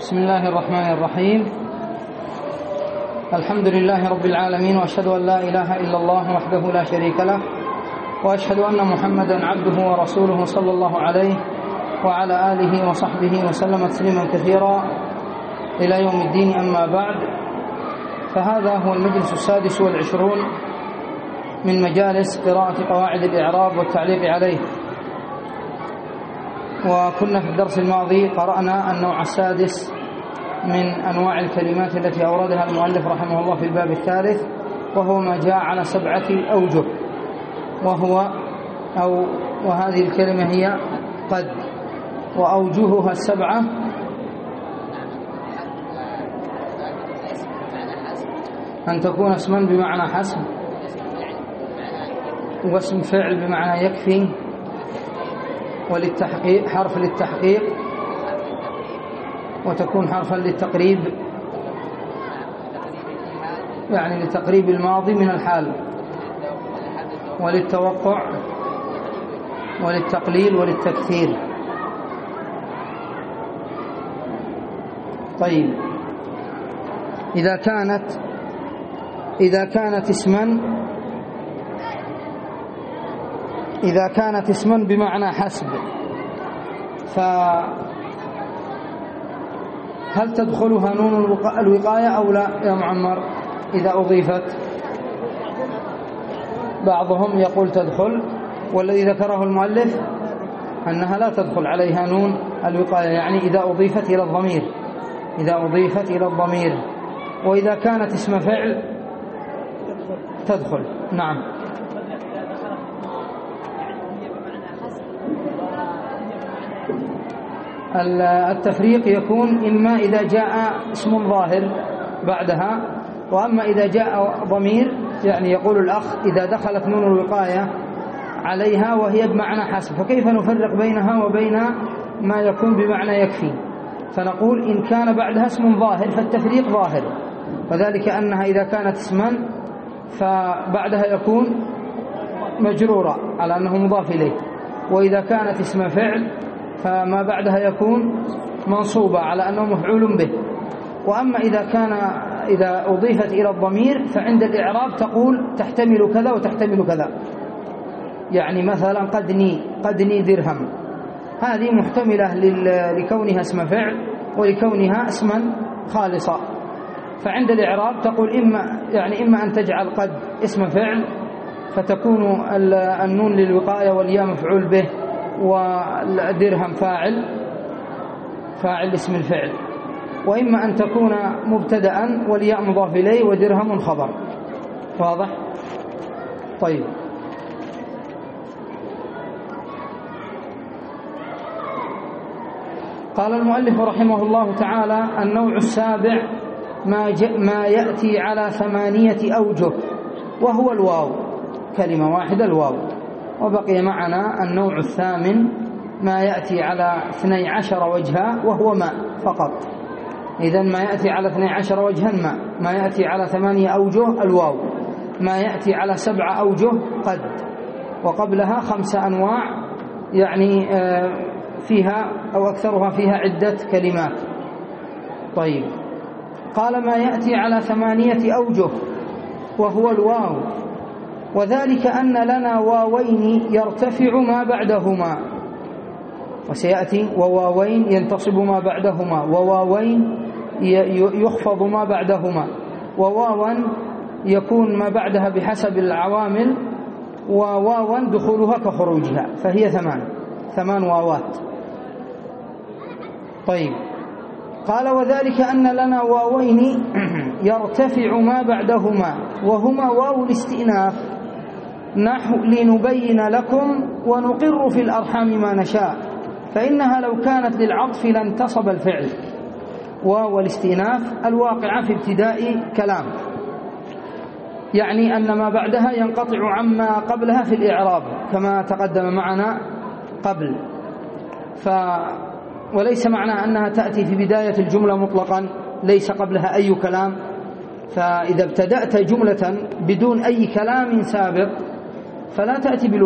بسم الله الرحمن الرحيم. الحمد لله رب العالمين، وأشهد أن لا إله إلا الله وحده لا شريك له، وأشهد أن محمدا عبده ورسوله صلى الله عليه وعلى آله وصحبه وسلم تسليما كثيرا إلى يوم الدين. أما بعد، فهذا هو المجلس 26 من مجالس قراءة قواعد الإعراب والتعليق عليه. وكنا في الدرس الماضي قرأنا النوع السادس من أنواع الكلمات التي أوردها المؤلف رحمه الله في الباب الثالث، وهو ما جاء على 7 أوجه، وهذه الكلمة هي قد، وأوجهها 7: أن تكون اسما بمعنى حسب، واسم فعل بمعنى يكفي، وللتحقيق حرف للتحقيق، وتكون حرفا للتقريب يعني لتقريب الماضي من الحال، وللتوقع، وللتقليل، وللتكثير. طيب، إذا كانت اسما بمعنى حسب، فهل تدخلها نون الوقاية أو لا يا معمر؟ إذا أضيفت، بعضهم يقول تدخل، والذي ذكره المؤلف أنها لا تدخل عليها نون الوقاية، يعني إذا أضيفت إلى الضمير، وإذا كانت اسم فعل تدخل. نعم. التفريق يكون إما إذا جاء اسم ظاهر بعدها، وأما إذا جاء ضمير، يعني يقول الأخ إذا دخلت نون الوقاية عليها وهي بمعنى حسب، فكيف نفرق بينها وبين ما يكون بمعنى يكفي؟ فنقول إن كان بعدها اسم ظاهر فالتفريق ظاهر، وذلك أنها إذا كانت اسما فبعدها يكون مجرورة على أنه مضاف إليه، وإذا كانت اسم فعل فما بعدها يكون منصوبة على أنه مفعول به. وأما إذا أضيفت إلى الضمير فعند الإعراب تقول تحتمل كذا وتحتمل كذا، يعني مثلا قدني درهم، هذه محتملة لكونها اسم فعل ولكونها اسما خالصا، فعند الإعراب تقول إما أن تجعل قد اسم فعل فتكون النون للوقاية والياء مفعول به، والدرهم فاعل اسم الفعل، وإما أن تكون مبتدأ والياء مضاف إليه ودرهم خبر. واضح؟ طيب، قال المؤلف رحمه الله تعالى: النوع السابع ما يأتي على 8 أوجه، وهو الواو، كلمة واحدة الواو. وبقي معنا النوع الثامن ما يأتي على 12 وجها، وهو ماء فقط. إذن ما يأتي على 12 وجها ماء، ما يأتي على 8 أوجه الواو، ما يأتي على 7 أوجه قد، وقبلها 5 أنواع، يعني فيها أو أكثرها فيها عدة كلمات. طيب، قال ما يأتي على 8 أوجه وهو الواو، وذلك أن لنا واوين يرتفع ما بعدهما، وسيأتي وواوين ينتصب ما بعدهما، وواوين يخفض ما بعدهما، وواوا يكون ما بعدها بحسب العوامل، وواوا دخولها كخروجها، فهي 8 واوات. طيب، قال وذلك أن لنا واوين يرتفع ما بعدهما، وهما واو الاستئناف، نحو لنبين لكم ونقر في الأرحام ما نشاء، فإنها لو كانت للعطف لانتصب الفعل. واو الاستئناف الواقعة في ابتداء كلام، يعني أن ما بعدها ينقطع عما قبلها في الإعراب كما تقدم معنا قبل، وليس معنى أنها تأتي في بداية الجملة مطلقا ليس قبلها أي كلام، فإذا ابتدأت جملة بدون أي كلام سابق فلا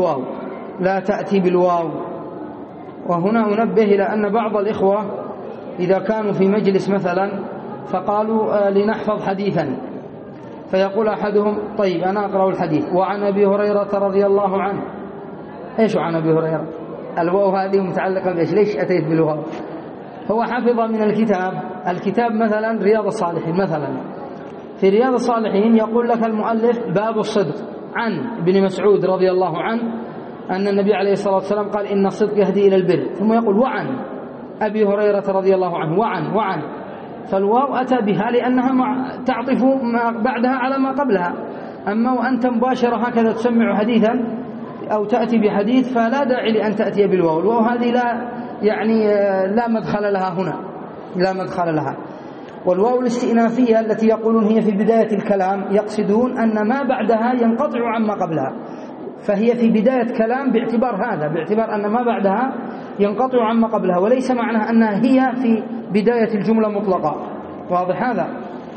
تأتي بالواو. وهنا أنبه إلى أن بعض الإخوة إذا كانوا في مجلس مثلا فقالوا لنحفظ حديثا، فيقول أحدهم طيب أنا أقرأ الحديث وعن أبي هريرة رضي الله عنه. إيش عن أبي هريرة؟ الواو هذه متعلقة بإيش؟ ليش أتيت بالواو؟ هو حفظ من الكتاب مثلا رياض الصالحين مثلا، في رياض الصالحين يقول لك المؤلف باب الصدق عن ابن مسعود رضي الله عنه أن النبي عليه الصلاة والسلام قال إن الصدق يهدي إلى البر، ثم يقول وعن أبي هريرة رضي الله عنه وعن، فالواو أتى بها لأنها تعطف ما بعدها على ما قبلها. أما وأنت مباشرة هكذا تسمع حديثا أو تأتي بحديث فلا داعي لأن تأتي بالواو. الواو هذه لا مدخل لها هنا، لا مدخل لها. والواو الاستئنافية التي يقولون هي في بداية الكلام يقصدون أن ما بعدها ينقطع عما قبلها، فهي في بداية كلام باعتبار أن ما بعدها ينقطع عما قبلها، وليس معناها أنها هي في بداية الجملة مطلقة. واضح هذا؟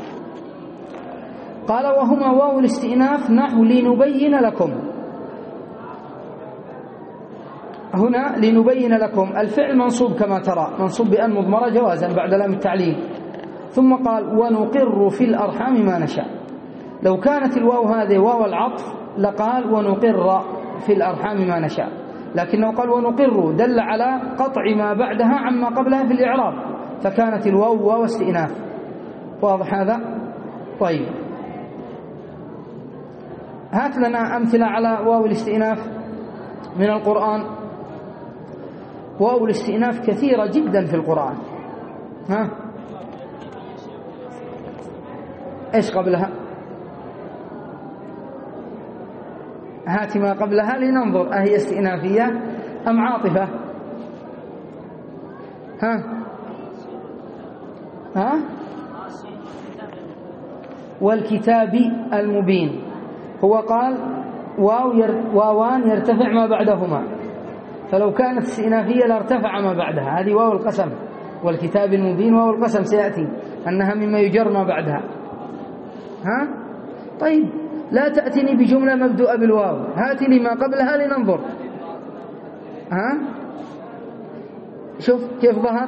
قال وهما واو الاستئناف نحو لنبين لكم. هنا لنبين لكم الفعل منصوب كما ترى، منصوب بأن مضمرة جوازا بعد لام التعليل، ثم قال ونقر في الأرحام ما نشاء. لو كانت الواو هذه واو العطف لقال ونقر في الأرحام ما نشاء، لكنه قال ونقر دل على قطع ما بعدها عما قبلها في الإعراب، فكانت الواو واو استئناف. واضح هذا؟ طيب هات لنا أمثلة على واو الاستئناف من القرآن. واو الاستئناف كثيرة جدا في القرآن. إيش قبلها؟ هات ما قبلها لننظر أهي استئنافية أم عاطفة؟ والكتاب المبين. هو قال واوان يرتفع ما بعدهما، فلو كانت استئنافية لارتفع ما بعدها. هذه واو القسم، والكتاب المبين واو القسم سيأتي أنها مما يجر ما بعدها. طيب لا تأتني بجملة مبدوءة بالواو، هات لي ما قبلها لننظر. شوف كيف ظهر.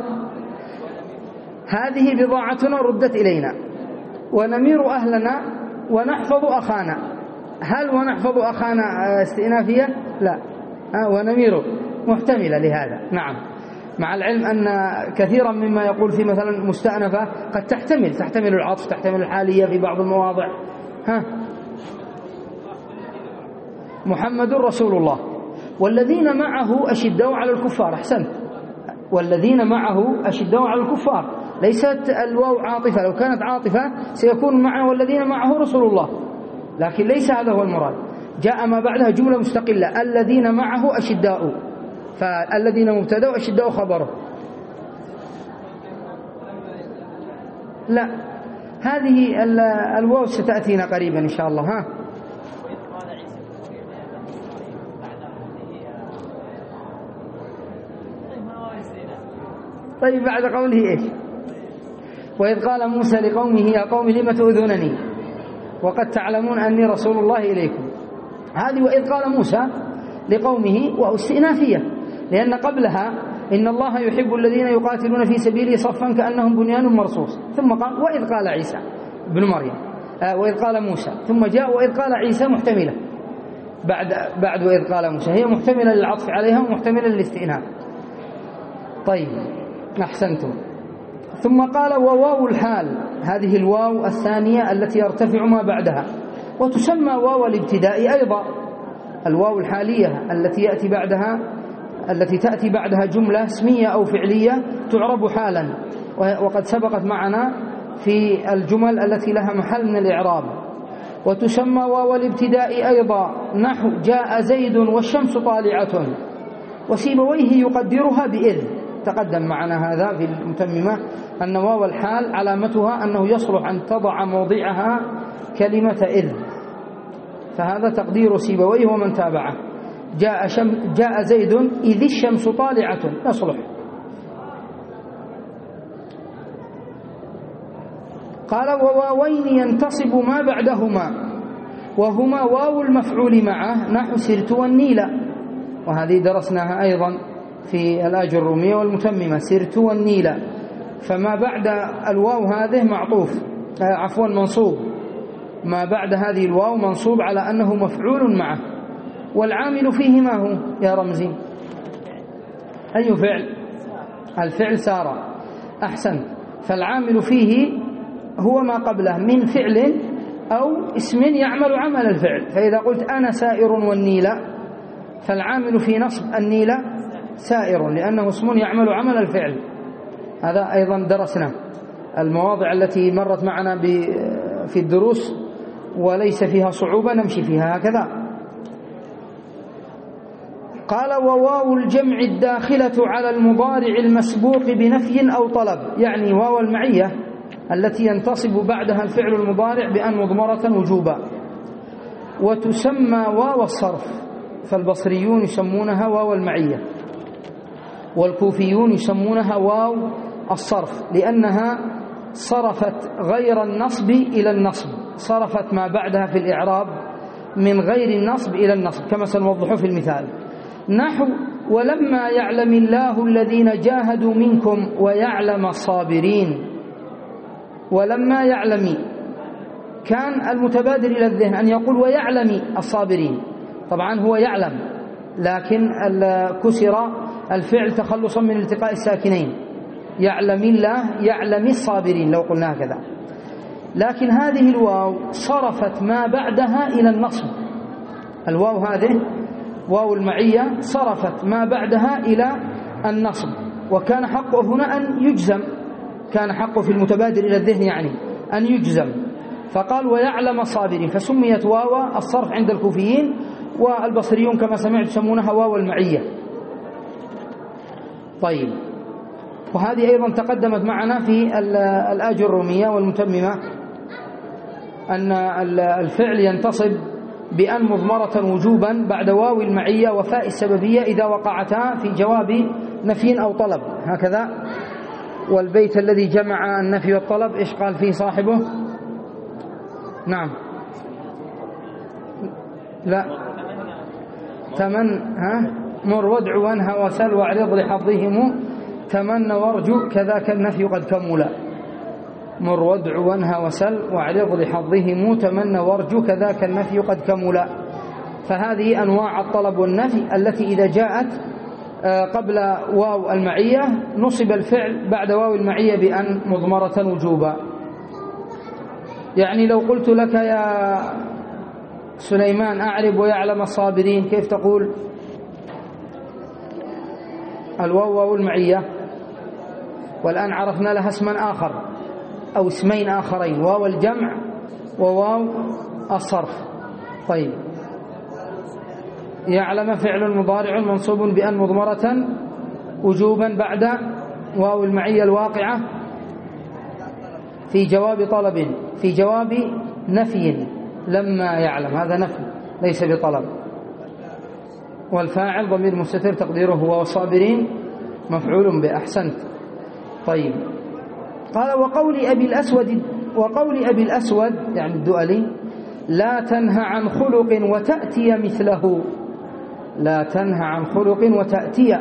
هذه بضاعتنا ردت إلينا ونمير أهلنا ونحفظ أخانا. هل ونحفظ أخانا استئنافية؟ لا. ونمير محتملة لهذا، نعم، مع العلم أن كثيرا مما يقول في مثلا مستأنفة قد تحتمل العطف، تحتمل الحالية في بعض المواضع. محمد رسول الله والذين معه أشداء على الكفار. أحسنت، والذين معه أشداء على الكفار، ليست الواو عاطفة. لو كانت عاطفة سيكون معه والذين معه رسول الله، لكن ليس هذا هو المراد. جاء ما بعدها جملة مستقلة الذين معه أشداء، فالذين مبتدأ وأشداء خبره. لا، هذه الواو ستأتينا قريبا إن شاء الله. طيب بعد قوله إيش؟ وإذ قال موسى لقومه يا قوم لم تؤذونني وقد تعلمون أني رسول الله إليكم. هذه وإذ قال موسى لقومه وهو استئنافية، لأن قبلها إن الله يحب الذين يقاتلون في سبيله صفا كأنهم بنيان مرصوص، ثم قال وإذ قال عيسى بن مريم، وإذ قال موسى، ثم جاء وإذ قال عيسى محتملة بعد وإذ قال موسى، هي محتملة للعطف عليها ومحتملة للاستئناف. طيب أحسنتم. ثم قال وواو الحال، هذه الواو الثانية التي يرتفع ما بعدها، وتسمى واو الابتداء أيضا. الواو الحالية التي تأتي بعدها جملة اسمية أو فعلية تعرب حالا، وقد سبقت معنا في الجمل التي لها محل من الإعراب. وتسمى واو الابتداء أيضا نحو جاء زيد والشمس طالعة، وسيبويه يقدرها بإذ. تقدم معنا هذا في المتممة أن واو الحال علامتها أنه يصلح أن تضع موضعها كلمة إذ، فهذا تقدير سيبويه ومن تابعه. جاء زيد إذ الشمس طالعة يصلح. قال وواوين ينتصب ما بعدهما، وهما واو المفعول معه نحو سرت والنيلة، وهذه درسناها أيضا في الآج الرومية والمتممة. سرت والنيلة، فما بعد الواو هذه معطوف منصوب، ما بعد هذه الواو منصوب على أنه مفعول معه. والعامل فيه ما هو يا رمزي؟ أي فعل؟ الفعل سار. أحسن. فالعامل فيه هو ما قبله من فعل أو اسم يعمل عمل الفعل. فإذا قلت أنا سائر والنيل، فالعامل في نصب النيل سائر، لأنه اسم يعمل عمل الفعل. هذا أيضا درسنا المواضع التي مرت معنا في الدروس وليس فيها صعوبة نمشي فيها هكذا. قال وواو الجمع الداخلة على المضارع المسبوق بنفي أو طلب، يعني واو المعية التي ينتصب بعدها الفعل المضارع بأن مضمرة وجوبا. وتسمى واو الصرف، فالبصريون يسمونها واو المعية، والكوفيون يسمونها واو الصرف، لأنها صرفت غير النصب إلى النصب، صرفت ما بعدها في الإعراب من غير النصب إلى النصب كما سنوضح في المثال. نحو ولما يعلم الله الذين جاهدوا منكم ويعلم الصابرين. ولما يعلم كان المتبادر إلى الذهن أن يقول ويعلم الصابرين، طبعا هو يعلم لكن كسر الفعل تخلصا من التقاء الساكنين، يعلم الله يعلم الصابرين لو قلنا هكذا. لكن هذه الواو صرفت ما بعدها إلى النصب، الواو هذه واو المعية صرفت ما بعدها إلى النصب، وكان حقه هنا أن يجزم، كان حقه في المتبادر إلى الذهن يعني أن يجزم، فقال ويعلم الصابرين، فسميت واو الصرف عند الكوفيين، والبصريون كما سمعت يسمونها واو المعية. طيب، وهذه أيضا تقدمت معنا في الآجرومية والمتممة أن الفعل ينتصب بأن مضمرة وجوبا بعد واو المعية وفاء السببية إذا وقعتا في جواب نفي أو طلب هكذا. والبيت الذي جمع النفي والطلب إيش قال فيه صاحبه؟ نعم، لا، مر وادع وانهى وسل واعرض لحظهم تمنى وارجو كذاك النفي قد كمل. مر وادع وانهى وسل واعرض لحظهم تمنى وارجو كذاك النفي قد كمل. فهذه أنواع الطلب والنفي التي إذا جاءت قبل واو المعية نصب الفعل بعد واو المعية بأن مضمرة وجوبا. يعني لو قلت لك يا سليمان أعرب ويعلم الصابرين، كيف تقول؟ الواو واو المعية، والآن عرفنا لها اسما آخر أو اسمين آخرين، واو الجمع وواو الصرف. طيب، يعلم فعل مضارع منصوب بأن مضمرة وجوبا بعد واو المعية الواقعة في جواب طلب، في جواب نفي لما يعلم، هذا نفي ليس بطلب. والفاعل ضمير مستتر تقديره هو والصابرين مفعول به. أحسنت. طيب، قال وقول أبي الأسود يعني الدؤلي لا تنهى عن خلق وتأتي مثله، لا تنهى عن خلق وتأتي،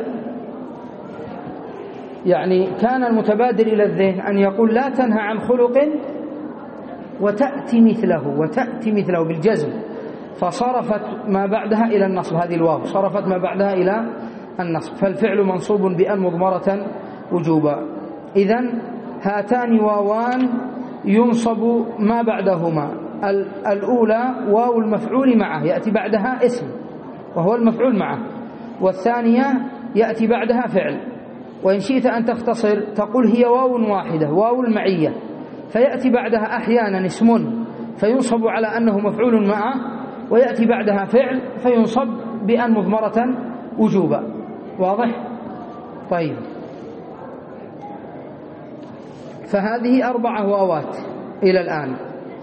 يعني كان المتبادر إلى الذهن أن يقول لا تنهى عن خلق وتأتي مثله، وتأتي مثله بالجزم، فصرفت ما بعدها إلى النصب، هذه الواو صرفت ما بعدها إلى النصب، فالفعل منصوب بأن مضمرة وجوبا. إذن هاتان واوان ينصب ما بعدهما، الأولى واو المفعول معه يأتي بعدها اسم وهو المفعول معه، والثانية يأتي بعدها فعل. وإن شئت أن تختصر تقول هي واو واحدة، واو المعية، فيأتي بعدها أحيانا اسم فينصب على أنه مفعول معه، ويأتي بعدها فعل فينصب بأن مضمرة وجوبا. واضح؟ طيب، فهذه 4 واوات إلى الآن.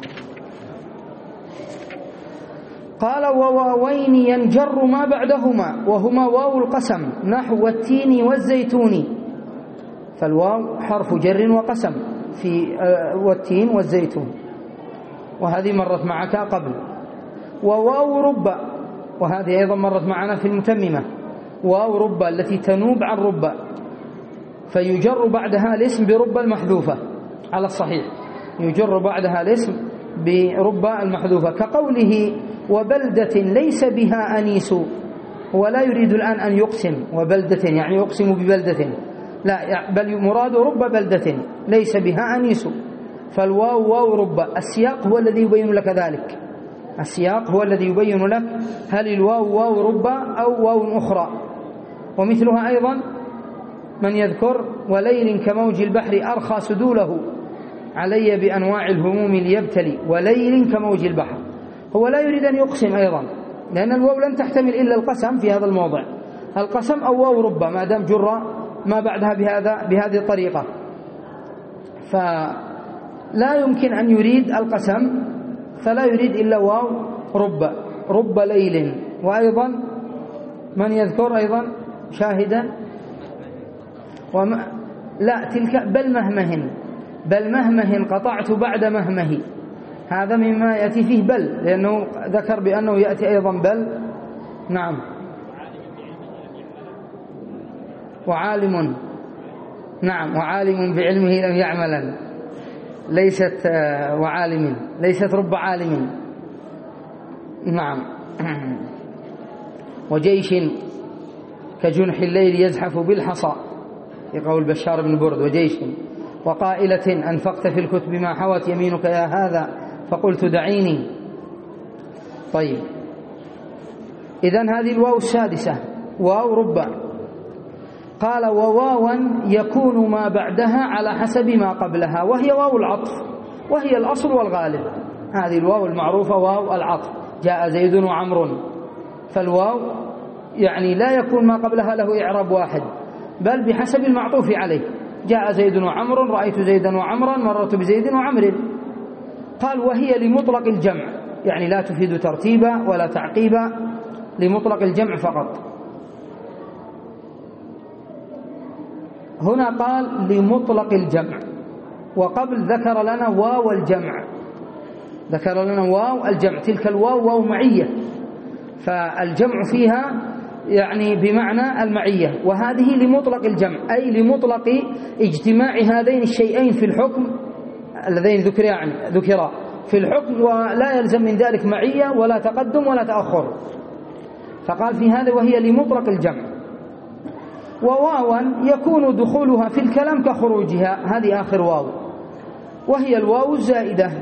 قال وواوين ينجر ما بعدهما وهما واو القسم، نحو والتين والزيتون، فالواو حرف جر وقسم في والتين والزيتون، وهذه مرت معك قبل. وواو رب، وهذه أيضا مرت معنا في المتممة، واو رب التي تنوب عن رب، فيجر بعدها الاسم برب المحذوفة على الصحيح، يجر بعدها الاسم برب المحذوفة، كقوله وبلدة ليس بها أنيس. هو لا يريد الآن أن يقسم وبلدة يعني يقسم ببلدة، لا، بل مراد رب بلدة ليس بها أنيس، فالواو واو رب. السياق هو الذي يبين لك ذلك، السياق هو الذي يبين لك هل الواو واو رب أو واو أخرى. ومثلها أيضا من يذكر وليل كموج البحر أرخى سدوله علي بأنواع الهموم ليبتلي، وليل كموج البحر. هو لا يريد أن يقسم أيضا، لأن الواو لن تحتمل إلا القسم في هذا الموضع، القسم أو واو رب ما دام جر ما بعدها بهذه الطريقة، فلا يمكن أن يريد القسم، فلا يريد إلا واو رب ليل. وأيضا من يذكر أيضا شاهدا لا تلك بل مهمه قطعت بعد مهمه، هذا مما يأتي فيه بل، لأنه ذكر بأنه يأتي أيضا بل. نعم. وعالم، نعم، وعالم بعلمه لم يعملا، ليست وعالم، ليست رب عالم. نعم. وجيش كجنح الليل يزحف بالحصى، في قول بشار بن برد وجيش. وقائلة أنفقت في الكتب ما حوت يمينك يا هذا فقلت دعيني. طيب، إذن هذه الواو السادسة واو رب. قال وواوا يكون ما بعدها على حسب ما قبلها، وهي واو العطف، وهي الأصل والغالب. هذه الواو المعروفة واو العطف، جاء زيد وعمر، فالواو يعني لا يكون ما قبلها له إعراب واحد، بل بحسب المعطوف عليه. جاء زيد وعمر، رأيت زيدا وعمرا، مررت بزيد وعمر. قال وهي لمطلق الجمع، يعني لا تفيد ترتيبا ولا تعقيبا، لمطلق الجمع فقط. هنا قال لمطلق الجمع، وقبل ذكر لنا واو الجمع، ذكر لنا واو الجمع، تلك الواو واو معية، فالجمع فيها يعني بمعنى المعية، وهذه لمطلق الجمع، أي لمطلق اجتماع هذين الشيئين في الحكم اللذين ذكرا في الحكم، ولا يلزم من ذلك معية ولا تقدم ولا تأخر. فقال في هذا وهي لمطلق الجمع. وواوا يكون دخولها في الكلام كخروجها، هذه آخر واو، وهي الواو الزائدة،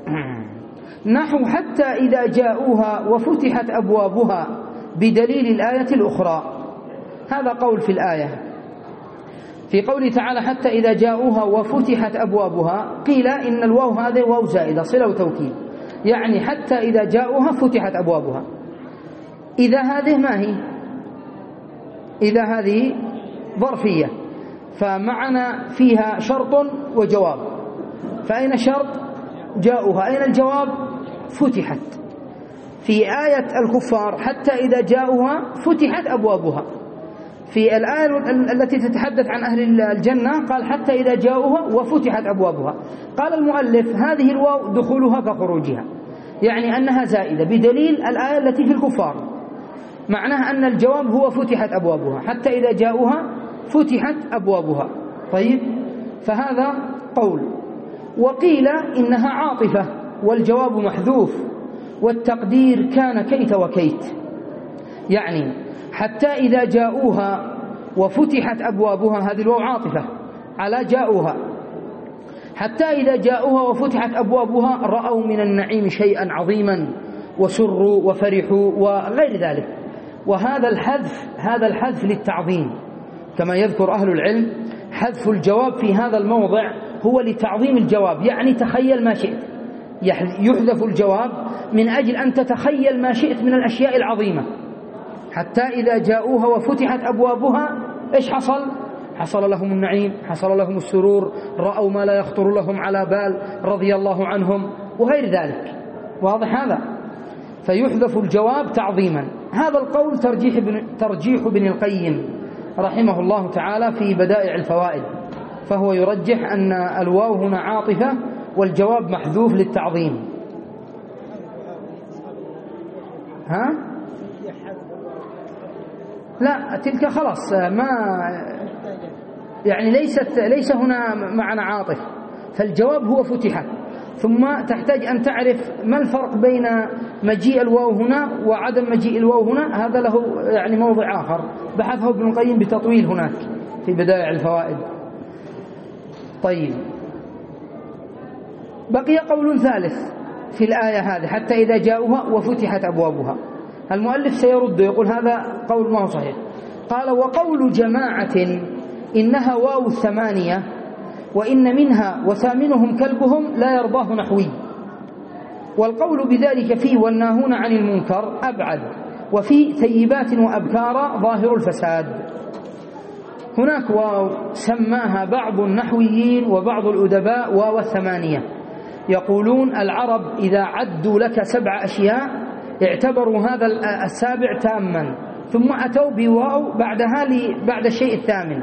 نحو حتى إذا جاءوها وفتحت أبوابها بدليل الآية الأخرى. هذا قول في الآية، في قوله تعالى حتى إذا جاءوها وفتحت أبوابها، قيل إن الواو هذه واو زائدة صلة وتوكيد، يعني حتى إذا جاءوها فتحت أبوابها. إذا هذه ما هي؟ إذا هذه ظرفية، فمعنا فيها شرط وجواب، فأين شرط؟ جاءوها. أين الجواب؟ فتحت. في آية الكفار حتى إذا جاءوها فتحت أبوابها، في الآية التي تتحدث عن أهل الجنة قال حتى إذا جاءوها وفتحت أبوابها. قال المؤلف هذه الواو دخولها كخروجها، يعني أنها زائدة بدليل الآية التي في الكفار، معناها أن الجواب هو فتحت أبوابها، حتى إذا جاءوها فتحت أبوابها. طيب، فهذا قول. وقيل إنها عاطفة والجواب محذوف، والتقدير كان كيت وكيت، يعني حتى إذا جاءوها وفتحت أبوابها، هذه الواو عاطفة على جاءوها، حتى إذا جاءوها وفتحت أبوابها رأوا من النعيم شيئا عظيما وسروا وفرحوا وغير ذلك. وهذا الحذف للتعظيم، كما يذكر أهل العلم، حذف الجواب في هذا الموضع هو لتعظيم الجواب، يعني تخيل ما شئت، يحذف الجواب من أجل أن تتخيل ما شئت من الأشياء العظيمة. حتى إذا جاءوها وفتحت أبوابها إيش حصل؟ حصل لهم النعيم، حصل لهم السرور، رأوا ما لا يخطر لهم على بال، رضي الله عنهم وغير ذلك. واضح هذا؟ فيحذف الجواب تعظيما. هذا القول ترجيح ابن القيم رحمه الله تعالى في بدائع الفوائد، فهو يرجح أن الواو هنا عاطفة والجواب محذوف للتعظيم. ها؟ لا، تلك خلاص ما يعني ليس هنا معنى عاطف، فالجواب هو فتحت. ثم تحتاج أن تعرف ما الفرق بين مجيء الواو هنا وعدم مجيء الواو هنا، هذا له يعني موضع آخر بحثه ابن القيم بتطويل هناك في بدائع الفوائد. طيب، بقي قول ثالث في الآية هذه حتى إذا جاءوها وفتحت أبوابها. المؤلف سيرد يقول هذا قول ما هو صحيح. قال: وقول جماعة إنها واو ثمانية وإن منها وثامنهم كلبهم لا يرضاه نحوي، والقول بذلك فيه والناهون عن المنكر أبعد، وفي ثيبات وأبكار ظاهر الفساد. هناك واو سماها بعض النحويين وبعض الأدباء واو الثمانية، يقولون العرب إذا عدوا لك 7 أشياء اعتبروا هذا السابع تاما، ثم أتوا بواو بعد الشيء الثامن،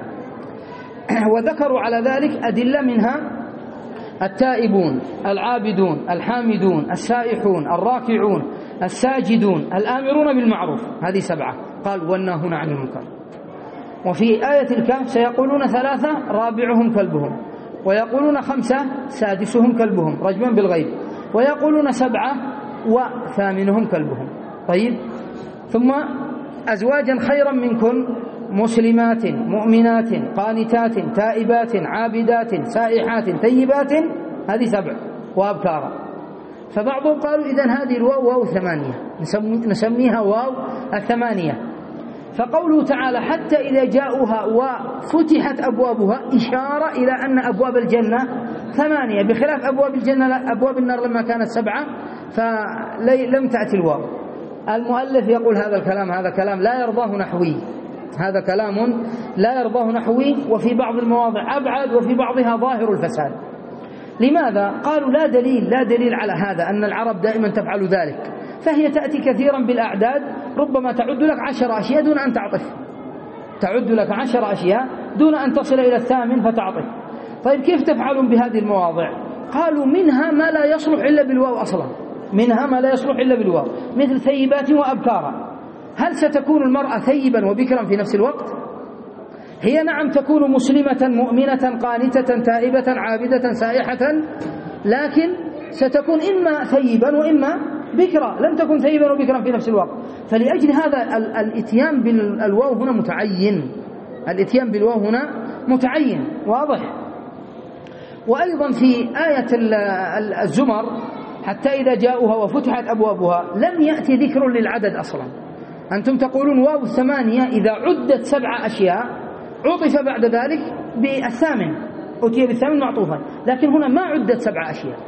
وذكروا على ذلك أدلة منها التائبون، العابدون، الحامدون، السائحون، الراكعون، الساجدون، الآمرون بالمعروف، هذه 7. قال: والناهون عن المنكر. وفي آية الكهف سيقولون 3 رابعهم كلبهم، ويقولون 5 سادسهم كلبهم رجما بالغيب، ويقولون 7 وثامنهم كلبهم. طيب، ثم أزواجا خيرا منكن مسلمات مؤمنات قانتات تائبات عابدات سائحات طيبات، هذه 7 وأبكارا. فبعضهم قالوا إذن هذه الواو واو 8 نسميها واو 8. فقوله تعالى حتى إذا جاءوها وفتحت أبوابها إشارة إلى أن أبواب الجنة 8 بخلاف أبواب الجنة. أبواب النار لما كانت 7 فلم تأتي الواو. المؤلف يقول هذا كلام لا يرضاه نحوي، هذا كلام لا يرضاه نحوي، وفي بعض المواضع أبعد وفي بعضها ظاهر الفساد. لماذا؟ قالوا لا دليل على هذا أن العرب دائما تفعل ذلك، فهي تأتي كثيرا بالأعداد، ربما تعد لك 10 أشياء دون أن تعطف، تعد لك 10 أشياء دون أن تصل إلى 8 فتعطف. طيب، كيف تفعلون بهذه المواضع؟ قالوا منها ما لا يصلح إلا بالواو أصلا، منها ما لا يصلح إلا بالواو، مثل ثيبات وأبكارا. هل ستكون المرأة ثيبا وبكرا في نفس الوقت؟ هي نعم تكون مسلمة مؤمنة قانتة تائبة عابدة سائحة، لكن ستكون إما ثيبا وإما بكرا، لم تكن ثيبا وبكرا في نفس الوقت. فلأجل هذا الاتيان بالواو هنا متعين، الاتيان بالواو هنا متعين، واضح. وأيضا في آية الزمر حتى إذا جاءوها وفتحت أبوابها لم يأتي ذكر للعدد أصلا. أنتم تقولون واو 8 إذا عدت 7 أشياء عطف بعد ذلك بالثامن، أتي بالثامن معطوفا، لكن هنا ما عدت 7 أشياء،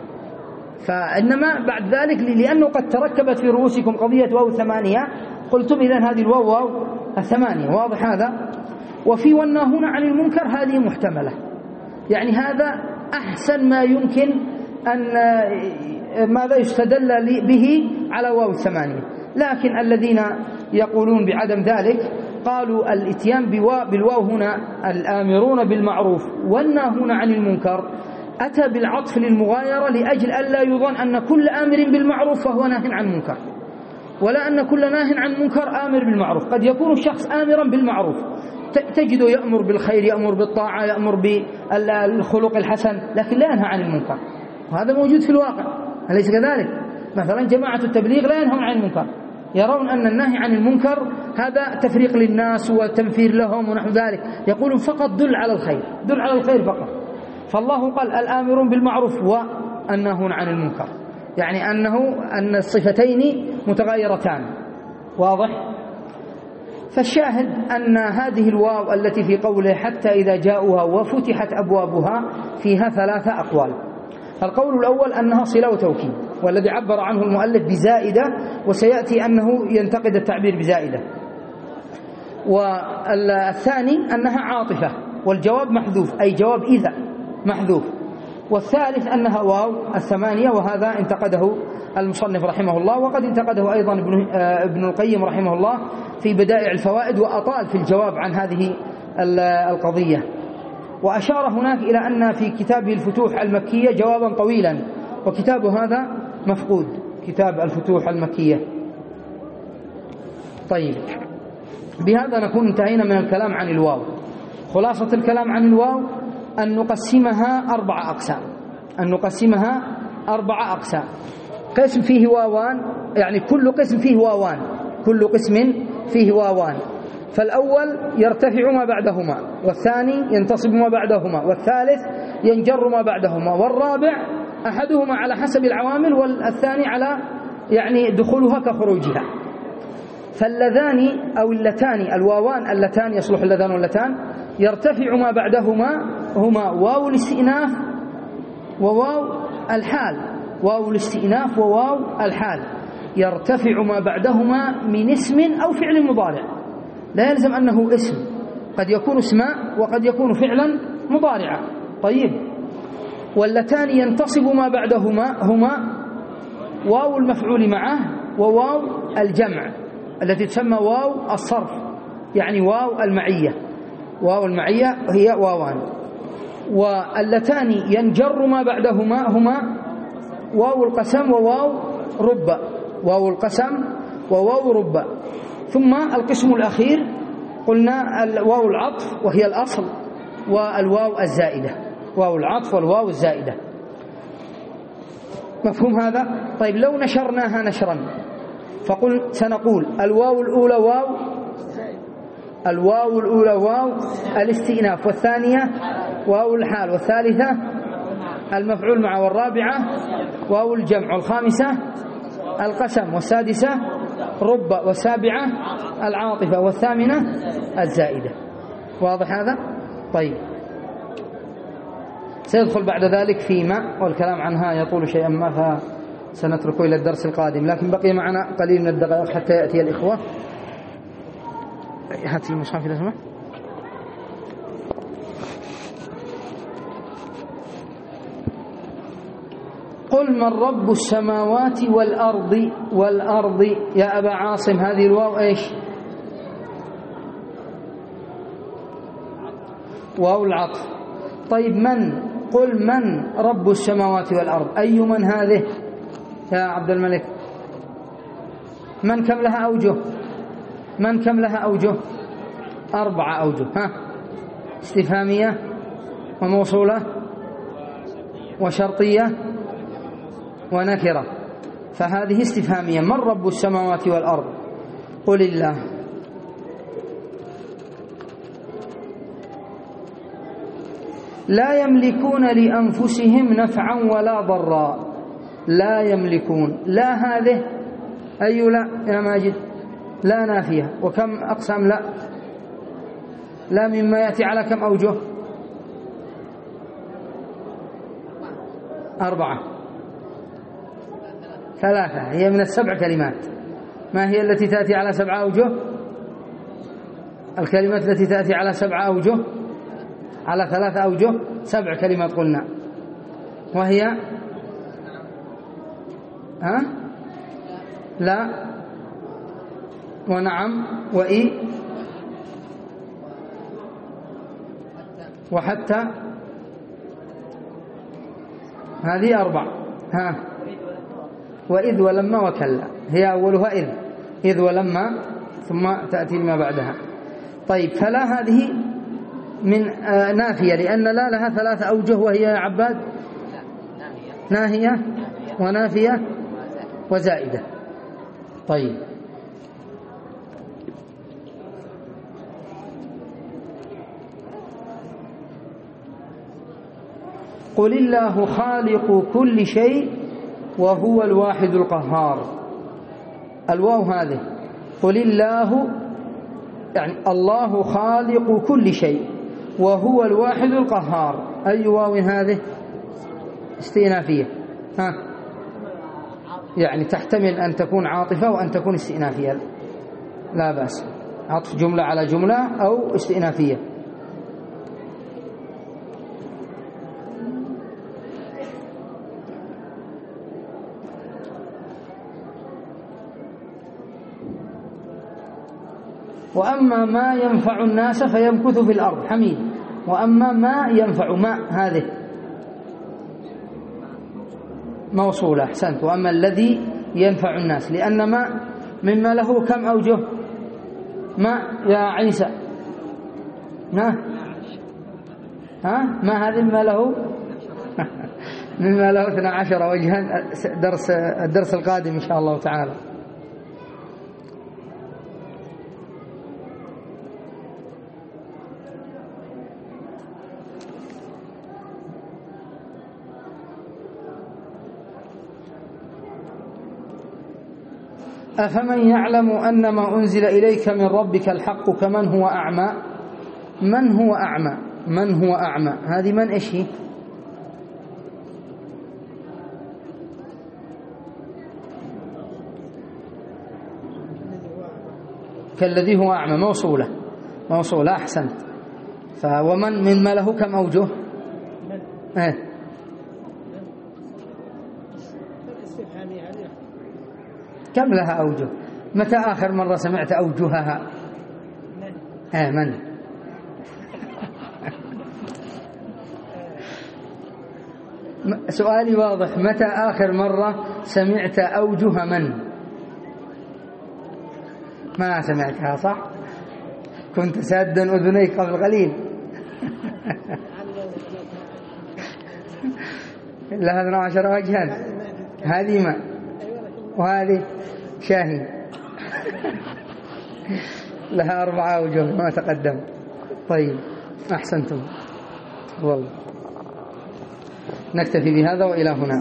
فإنما بعد ذلك لأنه قد تركبت في رؤوسكم قضية واو 8 قلتم إذن هذه الواو واو 8، واضح هذا. وفي والناهون عن المنكر هذه محتملة، يعني هذا أحسن ما يمكن أن ماذا يستدل به على واو 8. لكن الذين يقولون بعدم ذلك قالوا الاتيان بالواو هنا الآمرون بالمعروف والناهون عن المنكر أتى بالعطف للمغايرة لأجل ألا يظن أن كل آمر بالمعروف فهو ناه عن منكر، ولا أن كل ناه عن منكر آمر بالمعروف. قد يكون الشخص آمرا بالمعروف، تجده يأمر بالخير، يأمر بالطاعة، يأمر بالخلق الحسن، لكن لا ينهى عن المنكر، وهذا موجود في الواقع، أليس كذلك؟ مثلا جماعة التبليغ لا ينهون عن المنكر، يرون أن النهي عن المنكر هذا تفريق للناس وتنفير لهم ونحو ذلك، يقولون فقط دل على الخير، دل على الخير فقط. فالله قال الآمرون بالمعروف والناهون عن المنكر، يعني أن الصفتين متغايرتان، واضح. فالشاهد أن هذه الواو التي في قوله حتى إذا جاءوها وفتحت أبوابها فيها 3 أقوال. القول الأول أنها صلة وتوكيد، والذي عبر عنه المؤلف بزائدة، وسيأتي أنه ينتقد التعبير بزائدة. والثاني أنها عاطفة والجواب محذوف، أي جواب إذا محذوف. والثالث أنها واو 8، وهذا انتقده المصنف رحمه الله، وقد انتقده أيضا ابن القيم رحمه الله في بدائع الفوائد، وأطال في الجواب عن هذه القضية. وأشار هناك إلى أن في كتابه الفتوح المكية جوابا طويلا، وكتابه هذا مفقود، كتاب الفتوح المكية. طيب، بهذا نكون انتهينا من الكلام عن الواو. خلاصة الكلام عن الواو أن نقسمها 4 أقسام، أن نقسمها 4 أقسام. قسم فيه واوان، يعني كل قسم فيه واوان، كل قسم فيه واوان. فالأول يرتفع ما بعدهما، والثاني ينتصب ما بعدهما، والثالث ينجر ما بعدهما، والرابع أحدهما على حسب العوامل والثاني على يعني دخولها كخروجها. فاللذان أو اللتان، الواوان اللتان، يصلح اللذان واللتان، يرتفع ما بعدهما هما واو الاستئناف وواو الحال. واو الاستئناف وواو الحال يرتفع ما بعدهما من اسم أو فعل مضارع، لا يلزم أنه اسم، قد يكون اسماء وقد يكون فعلا مضارعا. طيب، واللتان ينتصب ما بعدهما هما واو المفعول معه وواو الجمع التي تسمى واو الصرف، يعني واو المعية. واو المعية هي واوان. واللتان ينجر ما بعدهما هما واو القسم وواو رب، واو القسم وواو رب. ثم القسم الأخير قلنا واو العطف وهي الأصل، والواو الزائدة، واو العطف والواو الزائدة. مفهوم هذا؟ طيب، لو نشرناها نشرا سنقول الواو الأولى واو الاستئناف، والثانية واو الحال، والثالثة المفعول معه، والرابعة واو الجمع، والخامسة القسم، والسادسة رب، والسابعة العاطفة، والثامنة الزائدة. واضح هذا؟ طيب، سيدخل بعد ذلك فيما، والكلام عنها يطول شيئا ما فسنتركه إلى الدرس القادم، لكن بقي معنا قليل من الدقائق حتى يأتي الإخوة. هات المصحف إذا سمحت. قل من رب السماوات والأرض يا أبا عاصم، هذه الواو إيش؟ واو العطف. طيب، قل من رب السماوات والأرض، أي من هذه يا عبد الملك؟ من كم لها أوجه؟ من كم لها أوجه؟ 4 أوجه. استفهامية وموصولة وشرطية ونكرة. فهذه استفهامية. من رب السماوات والأرض؟ قل الله. لا يملكون لأنفسهم نفعا ولا ضرا. لا يملكون، لا هذه أي لا يا ماجد؟ لا نافية. وكم أقسام لا مما يأتي على كم أوجه؟ 4 3. هي من ال7 كلمات. ما هي التي تأتي على 7 أوجه؟ الكلمات التي تأتي على 7 أوجه، على 3 أوجه، 7 كلمات قلنا، وهي لا ونعم وإي وحتى، هذه 4. وإذ ولما وكلا، هي أولها إذ ولما، ثم تأتي ما بعدها. طيب، فلا هذه من نافية، لأن لا لها 3 أوجه، وهي يا عباد ناهية ونافية وزائدة. طيب، قل الله خالق كل شيء وهو الواحد القهار. الواو هذه قل الله، يعني الله خالق كل شيء وهو الواحد القهار. أي واو هذه؟ استئنافية. يعني تحتمل أن تكون عاطفة وأن تكون استئنافية، لا بأس، عطف جملة على جملة أو استئنافية. وأما ما ينفع الناس فيمكث في الأرض. حميد. وأما ما ينفع، ما هذه موصولة، أحسنت. وأما الذي ينفع الناس، لأن ما مما له كم أوجه؟ ما يا عيسى ها؟ ما هذه مما له مما له 12 وجها. الدرس القادم إن شاء الله تعالى. أفمن يعلم أن ما أنزل إليك من ربك الحق كمن هو أعمى. من هو أعمى؟ من هو أعمى؟ هذه من إيش هي؟ كالذي هو أعمى، موصولة موصولة، أحسنت. ومن مما له كم أوجه؟ كم لها أوجه؟ متى آخر مرة سمعت أوجهها؟ من؟ سؤالي واضح، متى آخر مرة سمعت أوجه من؟ ما سمعتها صح؟ كنت سادا أذنيك قبل قليل. لها 12 وجها. هذه ما، وهذه شاهين لها 4 أوجه ما تقدم. طيب أحسنتم والله. نكتفي بهذا وإلى هنا.